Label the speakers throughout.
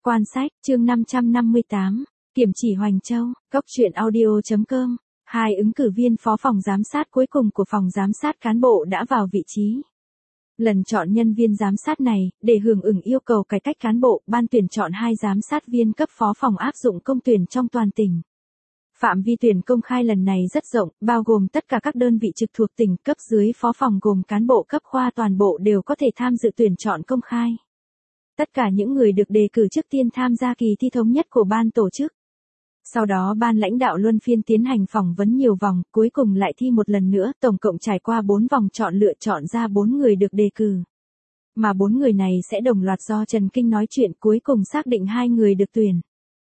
Speaker 1: Quan sách, chương 558, Kiểm chỉ Hoành Châu, Cốc truyện audio.com. Hai ứng cử viên phó phòng giám sát cuối cùng của phòng giám sát cán bộ đã vào vị trí. Lần chọn nhân viên giám sát này, để hưởng ứng yêu cầu cải cách cán bộ, ban tuyển chọn 2 giám sát viên cấp phó phòng áp dụng công tuyển trong toàn tỉnh. Phạm vi tuyển công khai lần này rất rộng, bao gồm tất cả các đơn vị trực thuộc tỉnh, cấp dưới phó phòng gồm cán bộ cấp khoa toàn bộ đều có thể tham dự tuyển chọn công khai. Tất cả những người được đề cử trước tiên tham gia kỳ thi thống nhất của ban tổ chức. Sau đó ban lãnh đạo luân phiên tiến hành phỏng vấn nhiều vòng, cuối cùng lại thi một lần nữa, tổng cộng trải qua 4 vòng chọn lựa chọn ra 4 người được đề cử. Mà 4 người này sẽ đồng loạt do Trần Kinh nói chuyện, cuối cùng xác định 2 người được tuyển.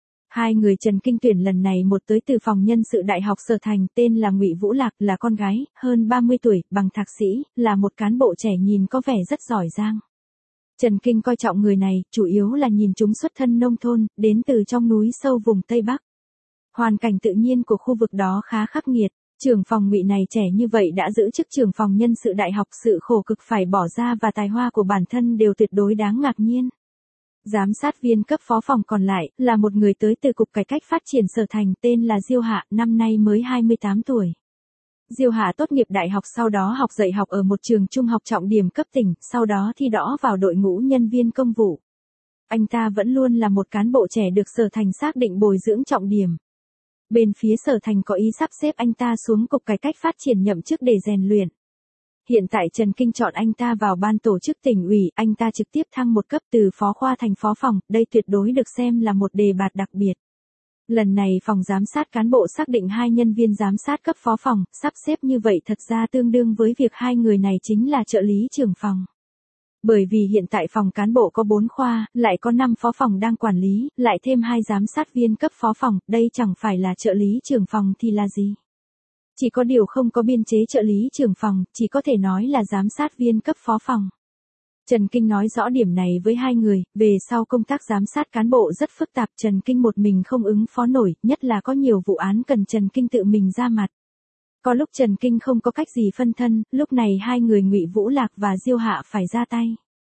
Speaker 1: 2 người Trần Kinh tuyển lần này, một tới từ phòng nhân sự Đại học Sở Thành, tên là Ngụy Vũ Lạc, là con gái, hơn 30 tuổi, bằng thạc sĩ, là một cán bộ trẻ nhìn có vẻ rất giỏi giang. Trần Kinh coi trọng người này, chủ yếu là nhìn chúng xuất thân nông thôn, đến từ trong núi sâu vùng Tây Bắc. Hoàn cảnh tự nhiên của khu vực đó khá khắc nghiệt, trưởng phòng Ngụy này trẻ như vậy đã giữ chức trưởng phòng nhân sự đại học, sự khổ cực phải bỏ ra và tài hoa của bản thân đều tuyệt đối đáng ngạc nhiên. Giám sát viên cấp phó phòng còn lại, là một người tới từ Cục Cải cách Phát triển Sở Thành, tên là Diêu Hạ, năm nay mới 28 tuổi. Diêu Hạ tốt nghiệp đại học, sau đó học dạy học ở một trường trung học trọng điểm cấp tỉnh, sau đó thi đỗ vào đội ngũ nhân viên công vụ. Anh ta vẫn luôn là một cán bộ trẻ được Sở Thành xác định bồi dưỡng trọng điểm. Bên phía Sở Thành có ý sắp xếp anh ta xuống Cục Cải cách Phát triển nhậm chức để rèn luyện. Hiện tại Trần Kinh chọn anh ta vào ban tổ chức tỉnh ủy, anh ta trực tiếp thăng một cấp từ phó khoa thành phó phòng, đây tuyệt đối được xem là một đề bạt đặc biệt. Lần này phòng giám sát cán bộ xác định 2 nhân viên giám sát cấp phó phòng, sắp xếp như vậy thật ra tương đương với việc 2 người này chính là trợ lý trưởng phòng. Bởi vì hiện tại phòng cán bộ có 4 khoa, lại có 5 phó phòng đang quản lý, lại thêm 2 giám sát viên cấp phó phòng, đây chẳng phải là trợ lý trưởng phòng thì là gì? Chỉ có điều không có biên chế trợ lý trưởng phòng, chỉ có thể nói là giám sát viên cấp phó phòng. Trần Kinh nói rõ điểm này với 2 người, về sau công tác giám sát cán bộ rất phức tạp, Trần Kinh một mình không ứng phó nổi, nhất là có nhiều vụ án cần Trần Kinh tự mình ra mặt. Có lúc Trần Kinh không có cách gì phân thân, lúc này 2 người Ngụy Vũ Lạc và Diêu Hạ phải ra tay.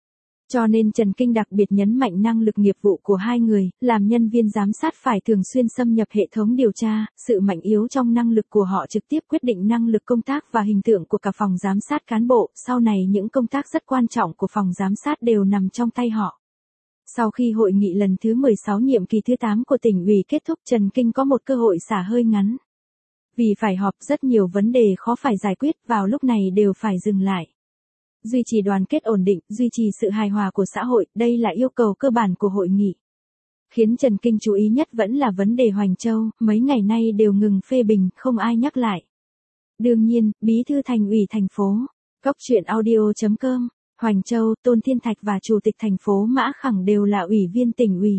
Speaker 1: Cho nên Trần Kinh đặc biệt nhấn mạnh năng lực nghiệp vụ của 2 người, làm nhân viên giám sát phải thường xuyên xâm nhập hệ thống điều tra, sự mạnh yếu trong năng lực của họ trực tiếp quyết định năng lực công tác và hình tượng của cả phòng giám sát cán bộ, sau này những công tác rất quan trọng của phòng giám sát đều nằm trong tay họ. Sau khi hội nghị lần thứ 16 nhiệm kỳ thứ 8 của tỉnh ủy kết thúc, Trần Kinh có một cơ hội xả hơi ngắn. Vì phải họp, rất nhiều vấn đề khó phải giải quyết, vào lúc này đều phải dừng lại. Duy trì đoàn kết ổn định, duy trì sự hài hòa của xã hội, đây là yêu cầu cơ bản của hội nghị. Khiến Trần Kinh chú ý nhất vẫn là vấn đề Hoành Châu, mấy ngày nay đều ngừng phê bình, không ai nhắc lại. Đương nhiên, Bí thư Thành ủy thành phố, Cốc truyện audio.com, Hoành Châu, Tôn Thiên Thạch và Chủ tịch thành phố Mã Khẳng đều là ủy viên tỉnh ủy.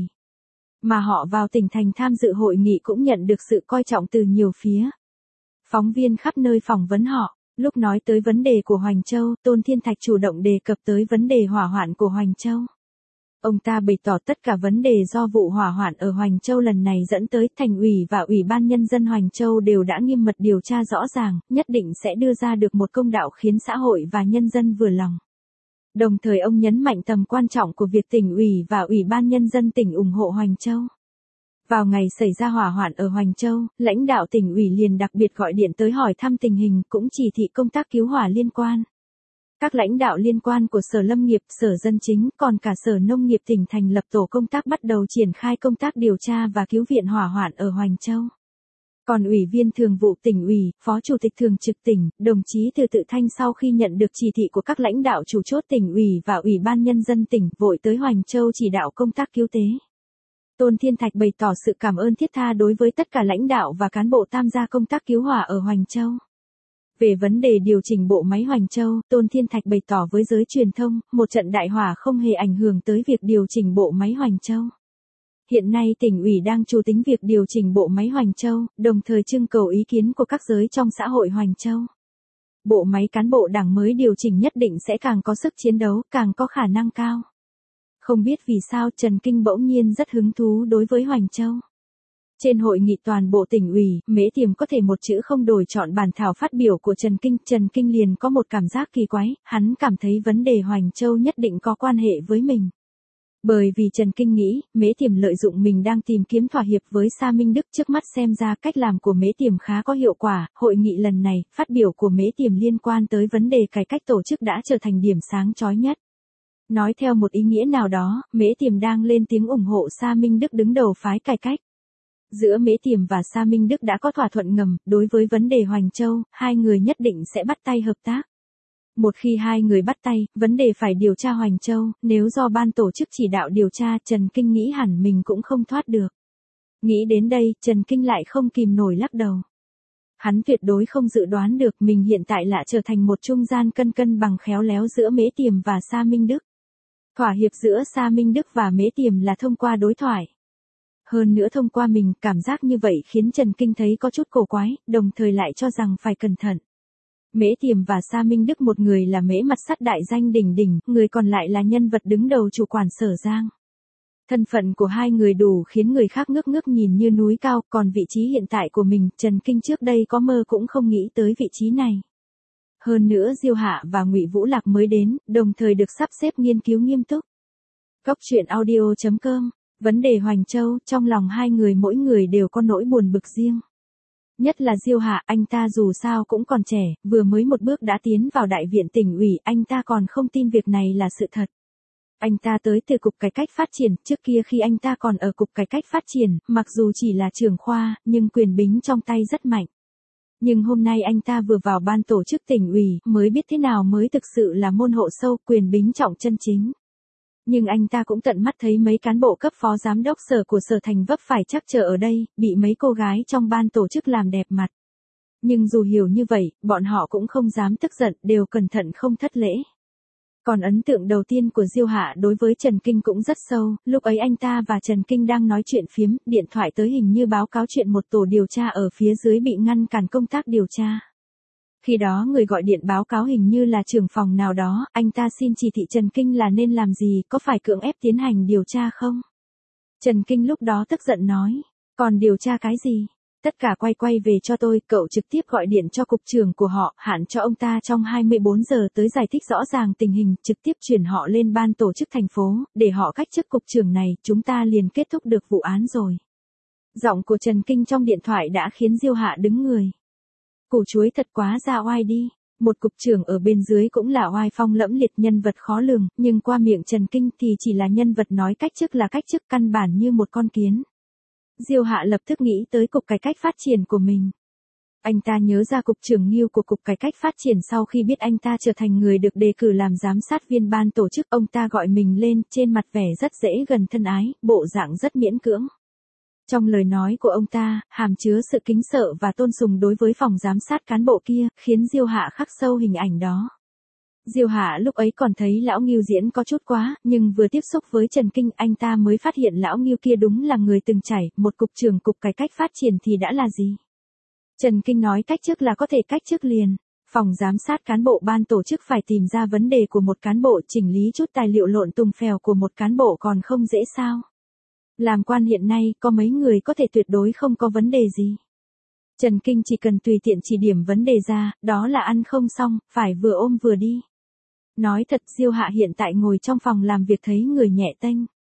Speaker 1: Mà họ vào tỉnh thành tham dự hội nghị cũng nhận được sự coi trọng từ nhiều phía. Phóng viên khắp nơi phỏng vấn họ. Lúc nói tới vấn đề của Hoành Châu, Tôn Thiên Thạch chủ động đề cập tới vấn đề hỏa hoạn của Hoành Châu. Ông ta bày tỏ tất cả vấn đề do vụ hỏa hoạn ở Hoành Châu lần này dẫn tới, Thành ủy và Ủy ban Nhân dân Hoành Châu đều đã nghiêm mật điều tra rõ ràng, nhất định sẽ đưa ra được một công đạo khiến xã hội và nhân dân vừa lòng. Đồng thời ông nhấn mạnh tầm quan trọng của việc tỉnh ủy và Ủy ban Nhân dân tỉnh ủng hộ Hoành Châu. Vào ngày xảy ra hỏa hoạn ở Hoành Châu, lãnh đạo tỉnh ủy liền đặc biệt gọi điện tới hỏi thăm tình hình, cũng chỉ thị công tác cứu hỏa liên quan. Các lãnh đạo liên quan của Sở Lâm nghiệp, Sở Dân chính, còn cả Sở Nông nghiệp tỉnh thành lập tổ công tác bắt đầu triển khai công tác điều tra và cứu viện hỏa hoạn ở Hoành Châu. Còn Ủy viên Thường vụ tỉnh ủy, Phó Chủ tịch Thường trực tỉnh, đồng chí Từ Tự Thanh sau khi nhận được chỉ thị của các lãnh đạo chủ chốt tỉnh ủy và Ủy ban Nhân dân tỉnh, vội tới Hoành Châu chỉ đạo công tác cứu tế. Tôn Thiên Thạch bày tỏ sự cảm ơn thiết tha đối với tất cả lãnh đạo và cán bộ tham gia công tác cứu hỏa ở Hoành Châu. Về vấn đề điều chỉnh bộ máy Hoành Châu, Tôn Thiên Thạch bày tỏ với giới truyền thông, một trận đại hỏa không hề ảnh hưởng tới việc điều chỉnh bộ máy Hoành Châu. Hiện nay tỉnh ủy đang chủ tính việc điều chỉnh bộ máy Hoành Châu, đồng thời trưng cầu ý kiến của các giới trong xã hội Hoành Châu. Bộ máy cán bộ đảng mới điều chỉnh nhất định sẽ càng có sức chiến đấu, càng có khả năng cao. Không biết vì sao Trần Kinh bỗng nhiên rất hứng thú đối với Hoành Châu. Trên hội nghị toàn bộ tỉnh ủy, Mễ Tiềm có thể một chữ không đổi chọn bản thảo phát biểu của Trần Kinh liền có một cảm giác kỳ quái, hắn cảm thấy vấn đề Hoành Châu nhất định có quan hệ với mình. Bởi vì Trần Kinh nghĩ, Mễ Tiềm lợi dụng mình đang tìm kiếm thỏa hiệp với Sa Minh Đức, trước mắt xem ra cách làm của Mễ Tiềm khá có hiệu quả. Hội nghị lần này, phát biểu của Mễ Tiềm liên quan tới vấn đề cải cách tổ chức đã trở thành điểm sáng chói nhất. Nói theo một ý nghĩa nào đó, Mễ Tiềm đang lên tiếng ủng hộ Sa Minh Đức đứng đầu phái cải cách. Giữa Mễ Tiềm và Sa Minh Đức đã có thỏa thuận ngầm, đối với vấn đề Hoành Châu, hai người nhất định sẽ bắt tay hợp tác. Một khi hai người bắt tay, vấn đề phải điều tra Hoành Châu, nếu do ban tổ chức chỉ đạo điều tra, Trần Kinh nghĩ hẳn mình cũng không thoát được. Nghĩ đến đây, Trần Kinh lại không kìm nổi lắc đầu. Hắn tuyệt đối không dự đoán được mình hiện tại lại trở thành một trung gian cân cân bằng khéo léo giữa Mễ Tiềm và Sa Minh Đức. Thỏa hiệp giữa Sa Minh Đức và Mễ Tiềm là thông qua đối thoại. Hơn nữa thông qua mình, cảm giác như vậy khiến Trần Kinh thấy có chút cổ quái, đồng thời lại cho rằng phải cẩn thận. Mễ Tiềm và Sa Minh Đức, một người là Mễ Mặt Sắt đại danh đỉnh đỉnh, người còn lại là nhân vật đứng đầu chủ quản Sở Giang. Thân phận của hai người đủ khiến người khác ngước ngước nhìn như núi cao, còn vị trí hiện tại của mình, Trần Kinh trước đây có mơ cũng không nghĩ tới vị trí này. Hơn nữa Diêu Hạ và Ngụy Vũ Lạc mới đến, đồng thời được sắp xếp nghiên cứu nghiêm túc. Cóc truyện audio.com. Vấn đề Hoành Châu, trong lòng hai người mỗi người đều có nỗi buồn bực riêng. Nhất là Diêu Hạ, anh ta dù sao cũng còn trẻ, vừa mới một bước đã tiến vào đại viện tỉnh ủy, anh ta còn không tin việc này là sự thật. Anh ta tới từ Cục Cải cách Phát triển, trước kia khi anh ta còn ở Cục Cải cách Phát triển, mặc dù chỉ là trưởng khoa, nhưng quyền bính trong tay rất mạnh. Nhưng hôm nay anh ta vừa vào ban tổ chức tỉnh ủy, mới biết thế nào mới thực sự là môn hộ sâu, quyền bính trọng chân chính. Nhưng anh ta cũng tận mắt thấy mấy cán bộ cấp phó giám đốc sở của Sở Thành vấp phải trắc trở ở đây, bị mấy cô gái trong ban tổ chức làm đẹp mặt. Nhưng dù hiểu như vậy, bọn họ cũng không dám tức giận, đều cẩn thận không thất lễ. Còn ấn tượng đầu tiên của Diêu Hạ đối với Trần Kinh cũng rất sâu, lúc ấy anh ta và Trần Kinh đang nói chuyện phiếm, điện thoại tới hình như báo cáo chuyện một tổ điều tra ở phía dưới bị ngăn cản công tác điều tra. Khi đó người gọi điện báo cáo hình như là trưởng phòng nào đó, anh ta xin chỉ thị Trần Kinh là nên làm gì, có phải cưỡng ép tiến hành điều tra không? Trần Kinh lúc đó tức giận nói, còn điều tra cái gì? Tất cả quay về cho tôi, cậu trực tiếp gọi điện cho cục trưởng của họ, hạn cho ông ta trong 24 giờ tới giải thích rõ ràng tình hình, trực tiếp chuyển họ lên ban tổ chức thành phố, để họ cách chức cục trưởng này, chúng ta liền kết thúc được vụ án rồi. Giọng của Trần Kinh trong điện thoại đã khiến Diêu Hạ đứng người. Củ chuối thật quá ra oai đi, một cục trưởng ở bên dưới cũng là oai phong lẫm liệt, nhân vật khó lường, nhưng qua miệng Trần Kinh thì chỉ là nhân vật nói cách chức là cách chức, căn bản như một con kiến. Diêu Hạ lập tức nghĩ tới Cục Cải cách Phát triển của mình. Anh ta nhớ ra cục trưởng Ngưu của Cục Cải cách Phát triển sau khi biết anh ta trở thành người được đề cử làm giám sát viên ban tổ chức, ông ta gọi mình lên, trên mặt vẻ rất dễ gần thân ái, bộ dạng rất miễn cưỡng. Trong lời nói của ông ta, hàm chứa sự kính sợ và tôn sùng đối với phòng giám sát cán bộ kia, khiến Diêu Hạ khắc sâu hình ảnh đó. Diêu Hạ lúc ấy còn thấy lão Ngưu diễn có chút quá, nhưng vừa tiếp xúc với Trần Kinh, anh ta mới phát hiện lão Ngưu kia đúng là người từng trải, một cục trưởng Cục Cải cách Phát triển thì đã là gì. Trần Kinh nói cách chức là có thể cách chức liền. Phòng giám sát cán bộ ban tổ chức phải tìm ra vấn đề của một cán bộ, chỉnh lý chút tài liệu lộn tùng phèo của một cán bộ còn không dễ sao. Làm quan hiện nay, có mấy người có thể tuyệt đối không có vấn đề gì. Trần Kinh chỉ cần tùy tiện chỉ điểm vấn đề ra, đó là ăn không xong, phải vừa ôm vừa đi. Nói thật, Diêu Hạ hiện tại ngồi trong phòng làm việc thấy người nhẹ tênh.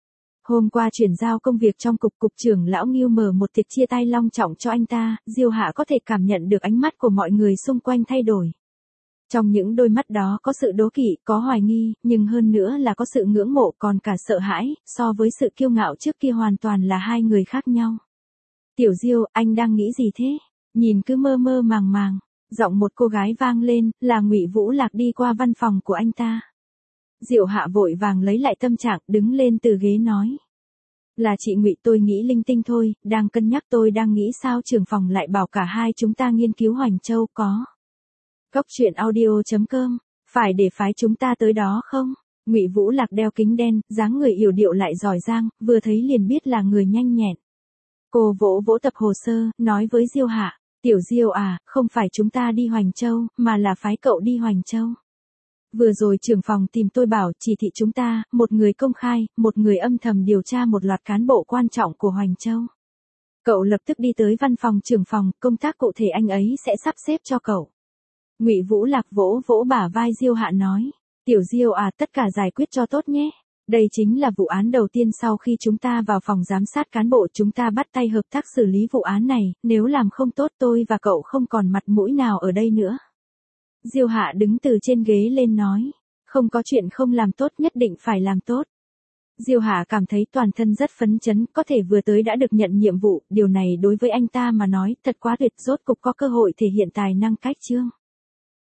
Speaker 1: Hôm qua chuyển giao công việc trong cục trưởng lão Ngưu mở một tiệc chia tay long trọng cho anh ta, Diêu Hạ có thể cảm nhận được ánh mắt của mọi người xung quanh thay đổi. Trong những đôi mắt đó có sự đố kỵ, có hoài nghi, nhưng hơn nữa là có sự ngưỡng mộ, còn cả sợ hãi, so với sự kiêu ngạo trước kia hoàn toàn là hai người khác nhau. Tiểu Diêu, anh đang nghĩ gì thế? Nhìn cứ mơ mơ màng màng. Giọng một cô gái vang lên, là Ngụy Vũ Lạc đi qua văn phòng của anh ta. Diệu Hạ vội vàng lấy lại tâm trạng, đứng lên từ ghế nói. Là chị Ngụy, tôi nghĩ linh tinh thôi, đang cân nhắc, tôi đang nghĩ sao trưởng phòng lại bảo cả hai chúng ta nghiên cứu Hoành Châu có. Cóc truyện audio.com, phải để phái chúng ta tới đó không? Ngụy Vũ Lạc đeo kính đen, dáng người yểu điệu lại giỏi giang, vừa thấy liền biết là người nhanh nhẹn. Cô vỗ vỗ tập hồ sơ, nói với Diêu Hạ, Tiểu Diêu à, không phải chúng ta đi Hoành Châu, mà là phái cậu đi Hoành Châu. Vừa rồi trưởng phòng tìm tôi bảo chỉ thị chúng ta, một người công khai, một người âm thầm điều tra một loạt cán bộ quan trọng của Hoành Châu. Cậu lập tức đi tới văn phòng trưởng phòng, công tác cụ thể anh ấy sẽ sắp xếp cho cậu. Ngụy Vũ Lạc vỗ vỗ bả vai Diêu Hạ nói, Tiểu Diêu à, tất cả giải quyết cho tốt nhé. Đây chính là vụ án đầu tiên sau khi chúng ta vào phòng giám sát cán bộ, chúng ta bắt tay hợp tác xử lý vụ án này, nếu làm không tốt tôi và cậu không còn mặt mũi nào ở đây nữa. Diêu Hạ đứng từ trên ghế lên nói, không có chuyện không làm tốt, nhất định phải làm tốt. Diêu Hạ cảm thấy toàn thân rất phấn chấn, có thể vừa tới đã được nhận nhiệm vụ, điều này đối với anh ta mà nói thật quá tuyệt, rốt cục có cơ hội thể hiện tài năng cách chương.